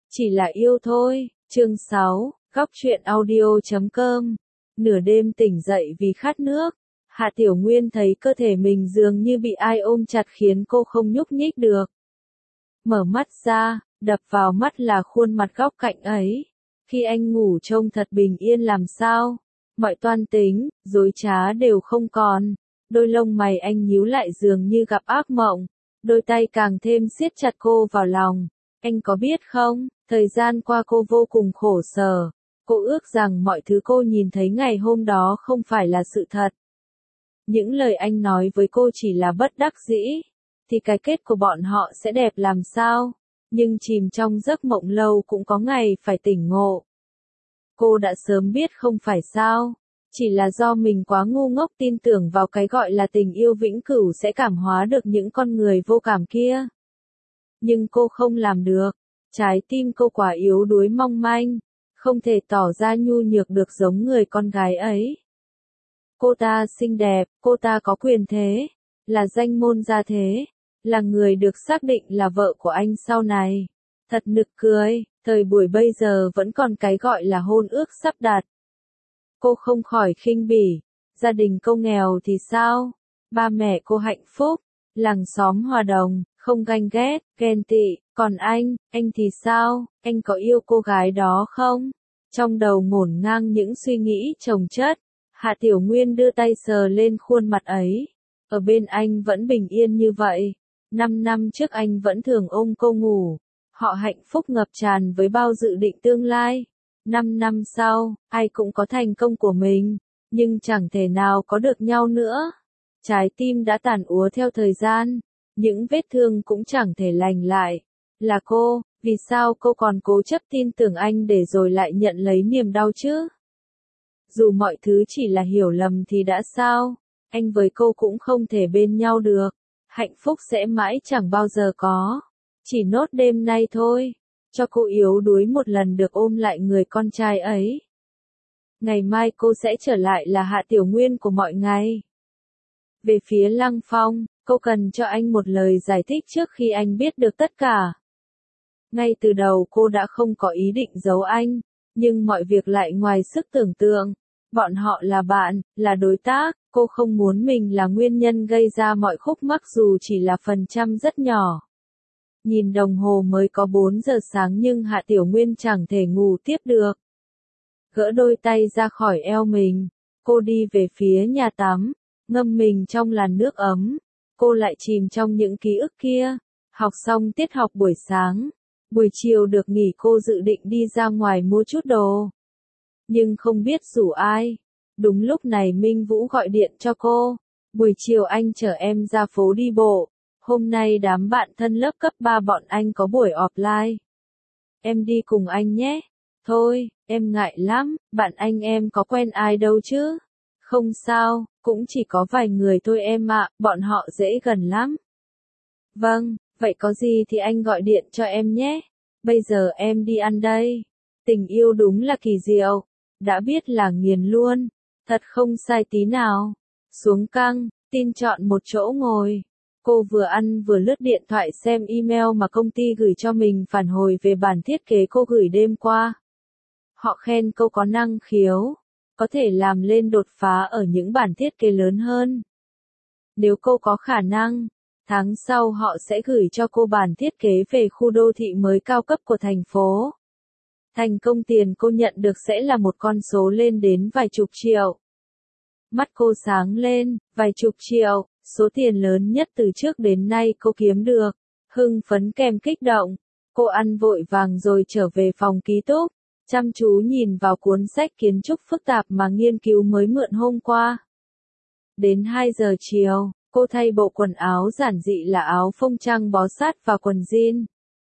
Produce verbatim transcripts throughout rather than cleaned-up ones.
Chỉ là yêu thôi. Chương sáu, góc truyện audio chấm com. Nửa đêm tỉnh dậy vì khát nước, Hạ Tiểu Nguyên thấy cơ thể mình dường như bị ai ôm chặt khiến cô không nhúc nhích được. Mở mắt ra, đập vào mắt là khuôn mặt góc cạnh ấy. Khi anh ngủ trông thật bình yên làm sao, mọi toan tính, dối trá đều không còn. Đôi lông mày anh nhíu lại dường như gặp ác mộng, đôi tay càng thêm siết chặt cô vào lòng. Anh có biết không, thời gian qua cô vô cùng khổ sở. Cô ước rằng mọi thứ cô nhìn thấy ngày hôm đó không phải là sự thật. Những lời anh nói với cô chỉ là bất đắc dĩ, thì cái kết của bọn họ sẽ đẹp làm sao? Nhưng chìm trong giấc mộng lâu cũng có ngày phải tỉnh ngộ. Cô đã sớm biết không phải sao, chỉ là do mình quá ngu ngốc tin tưởng vào cái gọi là tình yêu vĩnh cửu sẽ cảm hóa được những con người vô cảm kia. Nhưng cô không làm được, trái tim cô quá yếu đuối mong manh, không thể tỏ ra nhu nhược được giống người con gái ấy. Cô ta xinh đẹp, cô ta có quyền thế, là danh môn gia thế, là người được xác định là vợ của anh sau này. Thật nực cười, thời buổi bây giờ vẫn còn cái gọi là hôn ước sắp đặt. Cô không khỏi khinh bỉ, gia đình cô nghèo thì sao? Ba mẹ cô hạnh phúc, làng xóm hòa đồng, không ganh ghét, ghen tị, còn anh, anh thì sao? Anh có yêu cô gái đó không? Trong đầu ngổn ngang những suy nghĩ chồng chất, Hạ Tiểu Nguyên đưa tay sờ lên khuôn mặt ấy. Ở bên anh vẫn bình yên như vậy. Năm năm trước anh vẫn thường ôm cô ngủ. Họ hạnh phúc ngập tràn với bao dự định tương lai. Năm năm sau, ai cũng có thành công của mình, nhưng chẳng thể nào có được nhau nữa. Trái tim đã tàn úa theo thời gian, những vết thương cũng chẳng thể lành lại. Là cô, vì sao cô còn cố chấp tin tưởng anh để rồi lại nhận lấy niềm đau chứ? Dù mọi thứ chỉ là hiểu lầm thì đã sao, anh với cô cũng không thể bên nhau được. Hạnh phúc sẽ mãi chẳng bao giờ có. Chỉ nốt đêm nay thôi, cho cô yếu đuối một lần được ôm lại người con trai ấy. Ngày mai cô sẽ trở lại là Hạ Tiểu Nguyên của mọi ngày. Về phía Lăng Phong, cô cần cho anh một lời giải thích trước khi anh biết được tất cả. Ngay từ đầu cô đã không có ý định giấu anh, nhưng mọi việc lại ngoài sức tưởng tượng. Bọn họ là bạn, là đối tác, cô không muốn mình là nguyên nhân gây ra mọi khúc mắc dù chỉ là phần trăm rất nhỏ. Nhìn đồng hồ mới có bốn giờ sáng nhưng Hạ Tiểu Nguyên chẳng thể ngủ tiếp được. Gỡ đôi tay ra khỏi eo mình, cô đi về phía nhà tắm, ngâm mình trong làn nước ấm. Cô lại chìm trong những ký ức kia. Học xong tiết học buổi sáng, buổi chiều được nghỉ cô dự định đi ra ngoài mua chút đồ. Nhưng không biết rủ ai. Đúng lúc này Minh Vũ gọi điện cho cô. Buổi chiều anh chở em ra phố đi bộ. Hôm nay đám bạn thân lớp cấp ba bọn anh có buổi offline. Em đi cùng anh nhé. Thôi, em ngại lắm, bạn anh em có quen ai đâu chứ. Không sao, cũng chỉ có vài người thôi em ạ, bọn họ dễ gần lắm. Vâng, vậy có gì thì anh gọi điện cho em nhé. Bây giờ em đi ăn đây. Tình yêu đúng là kỳ diệu. Đã biết là nghiền luôn. Thật không sai tí nào. Xuống căng, tin chọn một chỗ ngồi. Cô vừa ăn vừa lướt điện thoại xem email mà công ty gửi cho mình phản hồi về bản thiết kế cô gửi đêm qua. Họ khen cô có năng khiếu, có thể làm lên đột phá ở những bản thiết kế lớn hơn. Nếu cô có khả năng, tháng sau họ sẽ gửi cho cô bản thiết kế về khu đô thị mới cao cấp của thành phố. Thành công tiền cô nhận được sẽ là một con số lên đến vài chục triệu. Mắt cô sáng lên, vài chục triệu, số tiền lớn nhất từ trước đến nay cô kiếm được. Hưng phấn kèm kích động, cô ăn vội vàng rồi trở về phòng ký túc, chăm chú nhìn vào cuốn sách kiến trúc phức tạp mà nghiên cứu mới mượn hôm qua. Đến hai giờ chiều, cô thay bộ quần áo giản dị là áo phông trắng bó sát và quần jean.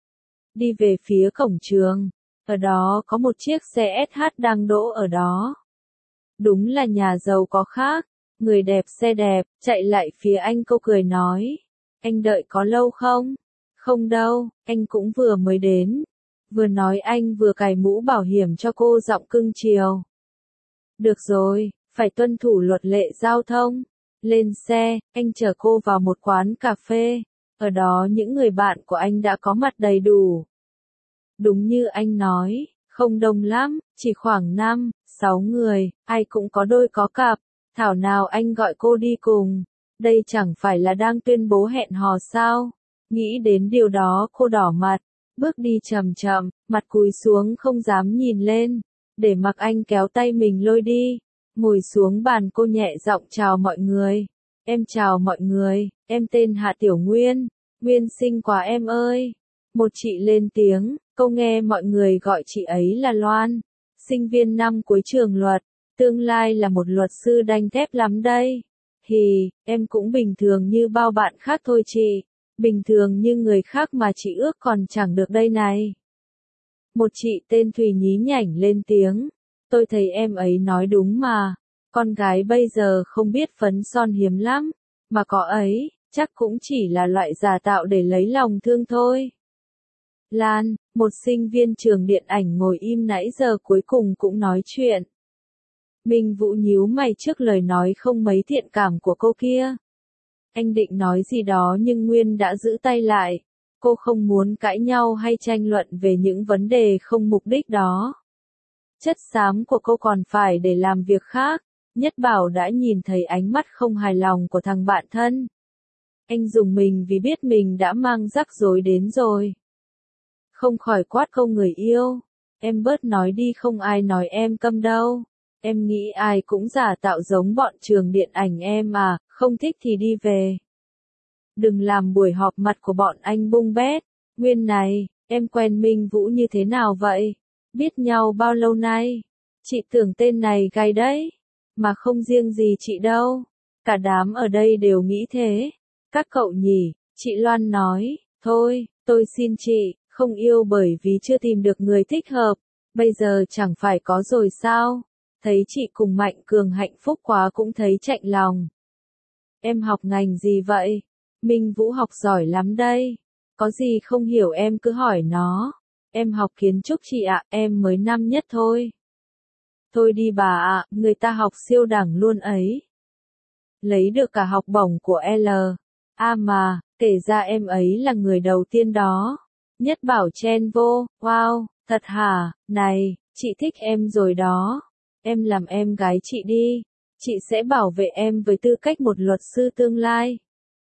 Đi về phía cổng trường, ở đó có một chiếc xe ét hát đang đỗ ở đó. Đúng là nhà giàu có khác, người đẹp xe đẹp, chạy lại phía anh cô cười nói. Anh đợi có lâu không? Không đâu, anh cũng vừa mới đến. Vừa nói anh vừa cài mũ bảo hiểm cho cô giọng cưng chiều. Được rồi, phải tuân thủ luật lệ giao thông. Lên xe, anh chở cô vào một quán cà phê. Ở đó những người bạn của anh đã có mặt đầy đủ. Đúng như anh nói, không đông lắm, chỉ khoảng năm, sáu người, ai cũng có đôi có cặp. Thảo nào anh gọi cô đi cùng, đây chẳng phải là đang tuyên bố hẹn hò sao? Nghĩ đến điều đó cô đỏ mặt, bước đi chậm chậm, mặt cúi xuống không dám nhìn lên, để mặc anh kéo tay mình lôi đi. Ngồi xuống bàn cô nhẹ giọng chào mọi người. Em chào mọi người, em tên Hạ Tiểu Nguyên, Nguyên xinh quá em ơi. Một chị lên tiếng, câu nghe mọi người gọi chị ấy là Loan, sinh viên năm cuối trường luật, tương lai là một luật sư đanh thép lắm đây. Hì, em cũng bình thường như bao bạn khác thôi chị, bình thường như người khác mà chị ước còn chẳng được đây này. Một chị tên Thùy nhí nhảnh lên tiếng, tôi thấy em ấy nói đúng mà, con gái bây giờ không biết phấn son hiếm lắm, mà có ấy, chắc cũng chỉ là loại giả tạo để lấy lòng thương thôi. Lan, một sinh viên trường điện ảnh ngồi im nãy giờ cuối cùng cũng nói chuyện. Minh Vũ nhíu mày trước lời nói không mấy thiện cảm của cô kia. Anh định nói gì đó nhưng Nguyên đã giữ tay lại. Cô không muốn cãi nhau hay tranh luận về những vấn đề không mục đích đó. Chất xám của cô còn phải để làm việc khác. Nhất Bảo đã nhìn thấy ánh mắt không hài lòng của thằng bạn thân. Anh dùng mình vì biết mình đã mang rắc rối đến rồi. Không khỏi quát câu người yêu. Em bớt nói đi, không ai nói em câm đâu. Em nghĩ ai cũng giả tạo giống bọn trường điện ảnh em à, không thích thì đi về. Đừng làm buổi họp mặt của bọn anh bung bét. Nguyên này, em quen Minh Vũ như thế nào vậy? Biết nhau bao lâu nay? Chị tưởng tên này gay đấy. Mà không riêng gì chị đâu. Cả đám ở đây đều nghĩ thế. Các cậu nhỉ, chị Loan nói, thôi, tôi xin chị, không yêu bởi vì chưa tìm được người thích hợp. Bây giờ chẳng phải có rồi sao? Thấy chị cùng Mạnh Cường hạnh phúc quá cũng thấy chạnh lòng. Em học ngành gì vậy? Minh Vũ học giỏi lắm đây. Có gì không hiểu em cứ hỏi nó. Em học kiến trúc chị ạ, em mới năm nhất thôi. Thôi đi bà ạ, người ta học siêu đẳng luôn ấy. Lấy được cả học bổng của L. À mà, kể ra em ấy là người đầu tiên đó. Nhất Bảo chen vô, wow, thật hả, này, chị thích em rồi đó. Em làm em gái chị đi, chị sẽ bảo vệ em với tư cách một luật sư tương lai.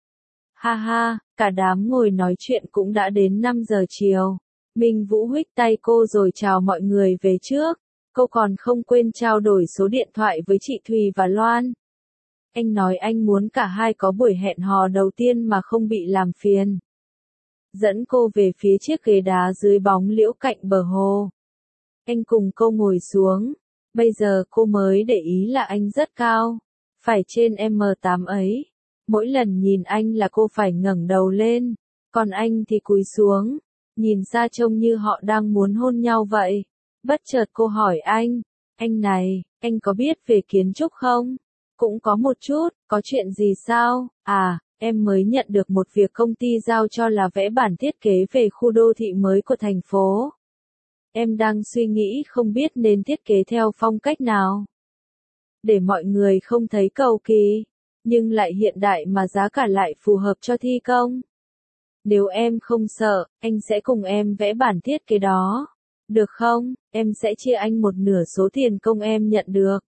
Ha ha, cả đám ngồi nói chuyện cũng đã đến năm giờ chiều. Minh Vũ huých tay cô rồi chào mọi người về trước. Cô còn không quên trao đổi số điện thoại với chị Thùy và Loan. Anh nói anh muốn cả hai có buổi hẹn hò đầu tiên mà không bị làm phiền. Dẫn cô về phía chiếc ghế đá dưới bóng liễu cạnh bờ hồ. Anh cùng cô ngồi xuống. Bây giờ cô mới để ý là anh rất cao. Phải trên em tám ấy. Mỗi lần nhìn anh là cô phải ngẩng đầu lên. Còn anh thì cúi xuống. Nhìn xa trông như họ đang muốn hôn nhau vậy. Bất chợt cô hỏi anh. Anh này, anh có biết về kiến trúc không? Cũng có một chút, có chuyện gì sao? À, em mới nhận được một việc công ty giao cho là vẽ bản thiết kế về khu đô thị mới của thành phố. Em đang suy nghĩ không biết nên thiết kế theo phong cách nào. Để mọi người không thấy cầu kỳ, nhưng lại hiện đại mà giá cả lại phù hợp cho thi công. Nếu em không sợ, anh sẽ cùng em vẽ bản thiết kế đó. Được không? Em sẽ chia anh một nửa số tiền công em nhận được.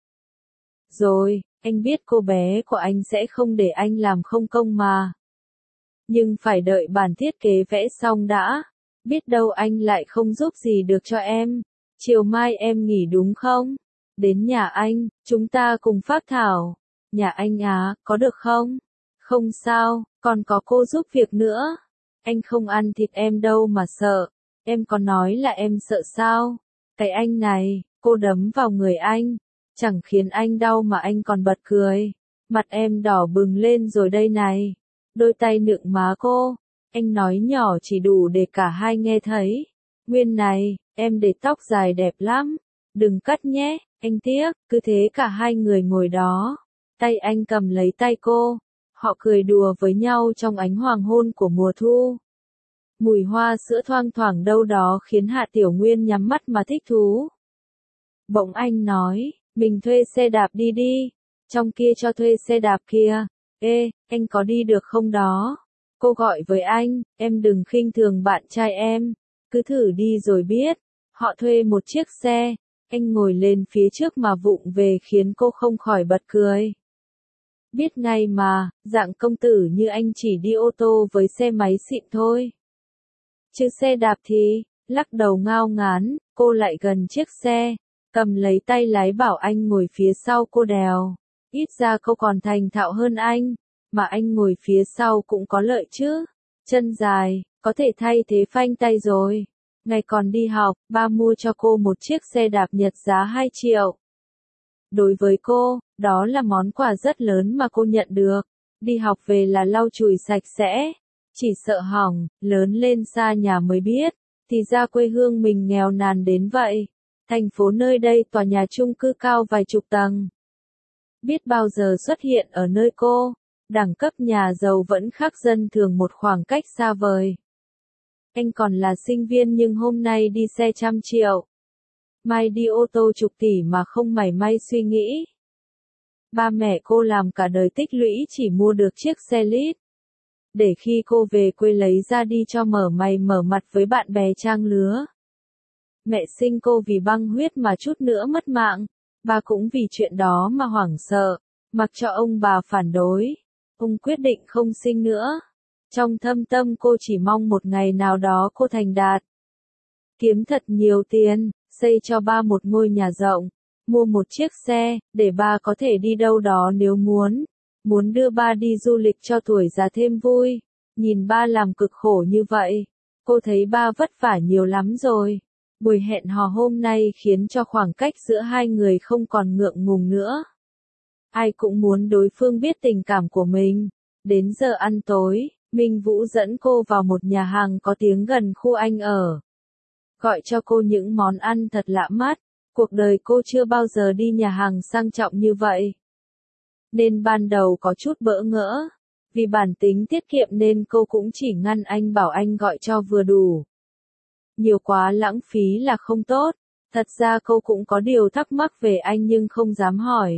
Rồi, anh biết cô bé của anh sẽ không để anh làm không công mà. Nhưng phải đợi bản thiết kế vẽ xong đã. Biết đâu anh lại không giúp gì được cho em. Chiều mai em nghỉ đúng không? Đến nhà anh, chúng ta cùng phác thảo. Nhà anh à, có được không? Không sao, còn có cô giúp việc nữa. Anh không ăn thịt em đâu mà sợ. Em có nói là em sợ sao? Cái anh này, cô đấm vào người anh. Chẳng khiến anh đau mà anh còn bật cười. Mặt em đỏ bừng lên rồi đây này. Đôi tay nựng má cô. Anh nói nhỏ chỉ đủ để cả hai nghe thấy. Nguyên này, em để tóc dài đẹp lắm. Đừng cắt nhé, anh tiếc. Cứ thế cả hai người ngồi đó. Tay anh cầm lấy tay cô. Họ cười đùa với nhau trong ánh hoàng hôn của mùa thu. Mùi hoa sữa thoang thoảng đâu đó khiến Hạ Tiểu Nguyên nhắm mắt mà thích thú. Bỗng anh nói, mình thuê xe đạp đi đi. Trong kia cho thuê xe đạp kia. Ê, anh có đi được không đó? Cô gọi với anh, em đừng khinh thường bạn trai em. Cứ thử đi rồi biết. Họ thuê một chiếc xe, anh ngồi lên phía trước mà vụng về khiến cô không khỏi bật cười. Biết ngay mà, dạng công tử như anh chỉ đi ô tô với xe máy xịn thôi. Chứ xe đạp thì, lắc đầu ngao ngán, cô lại gần chiếc xe, cầm lấy tay lái bảo anh ngồi phía sau cô đèo. Ít ra cô còn thành thạo hơn anh, mà anh ngồi phía sau cũng có lợi chứ. Chân dài, có thể thay thế phanh tay rồi. Ngày còn đi học, ba mua cho cô một chiếc xe đạp Nhật giá hai triệu. Đối với cô, đó là món quà rất lớn mà cô nhận được. Đi học về là lau chùi sạch sẽ. Chỉ sợ hỏng, lớn lên xa nhà mới biết. Thì ra quê hương mình nghèo nàn đến vậy. Thành phố nơi đây tòa nhà chung cư cao vài chục tầng. Biết bao giờ xuất hiện ở nơi cô. Đẳng cấp nhà giàu vẫn khác dân thường một khoảng cách xa vời. Anh còn là sinh viên nhưng hôm nay đi xe trăm triệu. Mai đi ô tô chục tỷ mà không mảy may suy nghĩ. Ba mẹ cô làm cả đời tích lũy chỉ mua được chiếc xe lít. Để khi cô về quê lấy ra đi cho mở mày mở mặt với bạn bè trang lứa. Mẹ sinh cô vì băng huyết mà chút nữa mất mạng. Ba cũng vì chuyện đó mà hoảng sợ. Mặc cho ông bà phản đối. Ông quyết định không sinh nữa. Trong thâm tâm cô chỉ mong một ngày nào đó cô thành đạt. Kiếm thật nhiều tiền, xây cho ba một ngôi nhà rộng, mua một chiếc xe, để ba có thể đi đâu đó nếu muốn. Muốn đưa ba đi du lịch cho tuổi già thêm vui. Nhìn ba làm cực khổ như vậy, cô thấy ba vất vả nhiều lắm rồi. Buổi hẹn hò hôm nay khiến cho khoảng cách giữa hai người không còn ngượng ngùng nữa. Ai cũng muốn đối phương biết tình cảm của mình. Đến giờ ăn tối, Minh Vũ dẫn cô vào một nhà hàng có tiếng gần khu anh ở. Gọi cho cô những món ăn thật lạ mắt. Cuộc đời cô chưa bao giờ đi nhà hàng sang trọng như vậy. Nên ban đầu có chút bỡ ngỡ. Vì bản tính tiết kiệm nên cô cũng chỉ ngăn anh bảo anh gọi cho vừa đủ. Nhiều quá lãng phí là không tốt. Thật ra cô cũng có điều thắc mắc về anh nhưng không dám hỏi.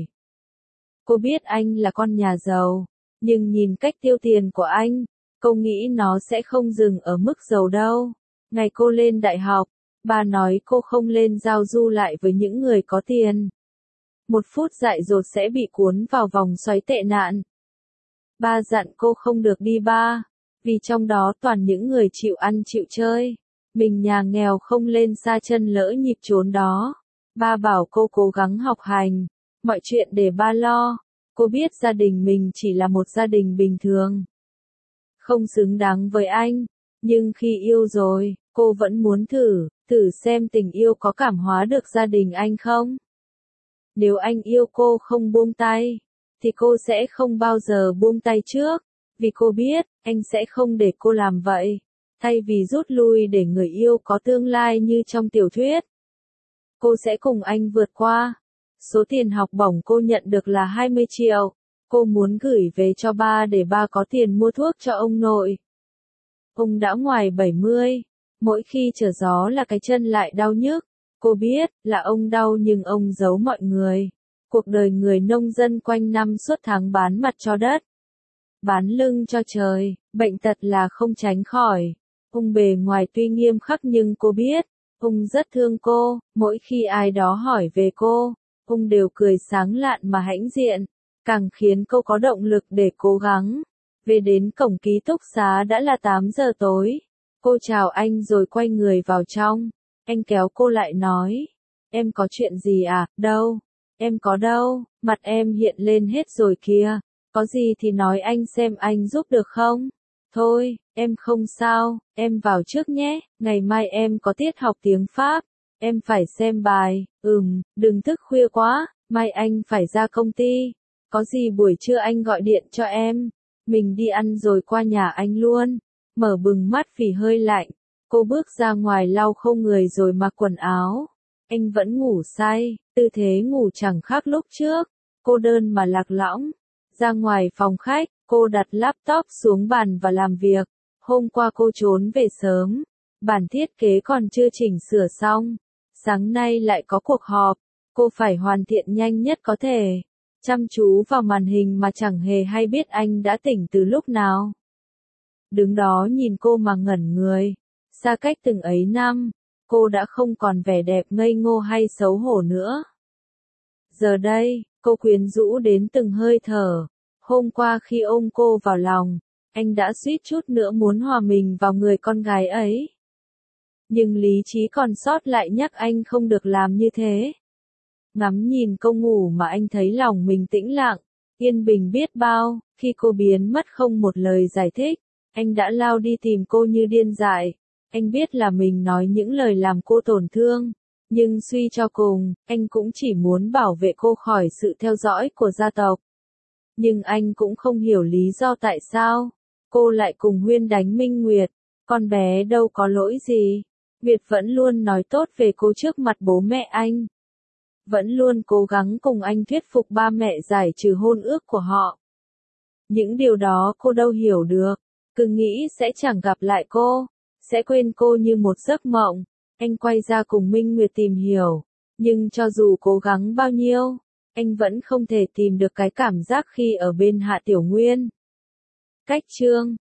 Cô biết anh là con nhà giàu. Nhưng nhìn cách tiêu tiền của anh, cô nghĩ nó sẽ không dừng ở mức giàu đâu. Ngày cô lên đại học, bà nói cô không lên giao du lại với những người có tiền. Một phút dại dột sẽ bị cuốn vào vòng xoáy tệ nạn. Ba dặn cô không được đi ba, vì trong đó toàn những người chịu ăn chịu chơi. Mình nhà nghèo không lên xa chân lỡ nhịp trốn đó. Ba bảo cô cố gắng học hành, mọi chuyện để ba lo. Cô biết gia đình mình chỉ là một gia đình bình thường. Không xứng đáng với anh. Nhưng khi yêu rồi, cô vẫn muốn thử, thử xem tình yêu có cảm hóa được gia đình anh không. Nếu anh yêu cô không buông tay, thì cô sẽ không bao giờ buông tay trước. Vì cô biết, anh sẽ không để cô làm vậy. Thay vì rút lui để người yêu có tương lai như trong tiểu thuyết. Cô sẽ cùng anh vượt qua. Số tiền học bổng cô nhận được là hai mươi triệu. Cô muốn gửi về cho ba để ba có tiền mua thuốc cho ông nội. Ông đã ngoài bảy mươi. Mỗi khi trở gió là cái chân lại đau nhức. Cô biết là ông đau nhưng ông giấu mọi người. Cuộc đời người nông dân quanh năm suốt tháng bán mặt cho đất. Bán lưng cho trời. Bệnh tật là không tránh khỏi. Ông bề ngoài tuy nghiêm khắc nhưng cô biết. Ông rất thương cô. Mỗi khi ai đó hỏi về cô, ông đều cười sáng lạn mà hãnh diện. Càng khiến cô có động lực để cố gắng. Về đến cổng ký túc xá đã là tám giờ tối. Cô chào anh rồi quay người vào trong. Anh kéo cô lại nói. Em có chuyện gì à? Đâu? Em có đâu? Mặt em hiện lên hết rồi kìa. Có gì thì nói anh xem anh giúp được không? Thôi, em không sao, em vào trước nhé. Ngày mai em có tiết học tiếng Pháp. Em phải xem bài. Ừm, đừng thức khuya quá. Mai anh phải ra công ty. Có gì buổi trưa anh gọi điện cho em. Mình đi ăn rồi qua nhà anh luôn. Mở bừng mắt vì hơi lạnh. Cô bước ra ngoài lau khô người rồi mặc quần áo. Anh vẫn ngủ say, tư thế ngủ chẳng khác lúc trước. Cô đơn mà lạc lõng. Ra ngoài phòng khách, cô đặt laptop xuống bàn và làm việc. Hôm qua cô trốn về sớm. Bản thiết kế còn chưa chỉnh sửa xong. Sáng nay lại có cuộc họp. Cô phải hoàn thiện nhanh nhất có thể. Chăm chú vào màn hình mà chẳng hề hay biết anh đã tỉnh từ lúc nào. Đứng đó nhìn cô mà ngẩn người. Xa cách từng ấy năm, cô đã không còn vẻ đẹp ngây ngô hay xấu hổ nữa. Giờ đây, cô quyến rũ đến từng hơi thở. Hôm qua khi ôm cô vào lòng, anh đã suýt chút nữa muốn hòa mình vào người con gái ấy. Nhưng lý trí còn sót lại nhắc anh không được làm như thế. Ngắm nhìn cô ngủ mà anh thấy lòng mình tĩnh lặng, yên bình biết bao. Khi cô biến mất không một lời giải thích, anh đã lao đi tìm cô như điên dại. Anh biết là mình nói những lời làm cô tổn thương, nhưng suy cho cùng, anh cũng chỉ muốn bảo vệ cô khỏi sự theo dõi của gia tộc. Nhưng anh cũng không hiểu lý do tại sao cô lại cùng Huyên đánh Minh Nguyệt. Con bé đâu có lỗi gì. Nguyệt vẫn luôn nói tốt về cô trước mặt bố mẹ anh. Vẫn luôn cố gắng cùng anh thuyết phục ba mẹ giải trừ hôn ước của họ. Những điều đó cô đâu hiểu được. Cứ nghĩ sẽ chẳng gặp lại cô, sẽ quên cô như một giấc mộng. Anh quay ra cùng Minh Nguyệt tìm hiểu. Nhưng cho dù cố gắng bao nhiêu, anh vẫn không thể tìm được cái cảm giác khi ở bên Hạ Tiểu Nguyên. Cách chương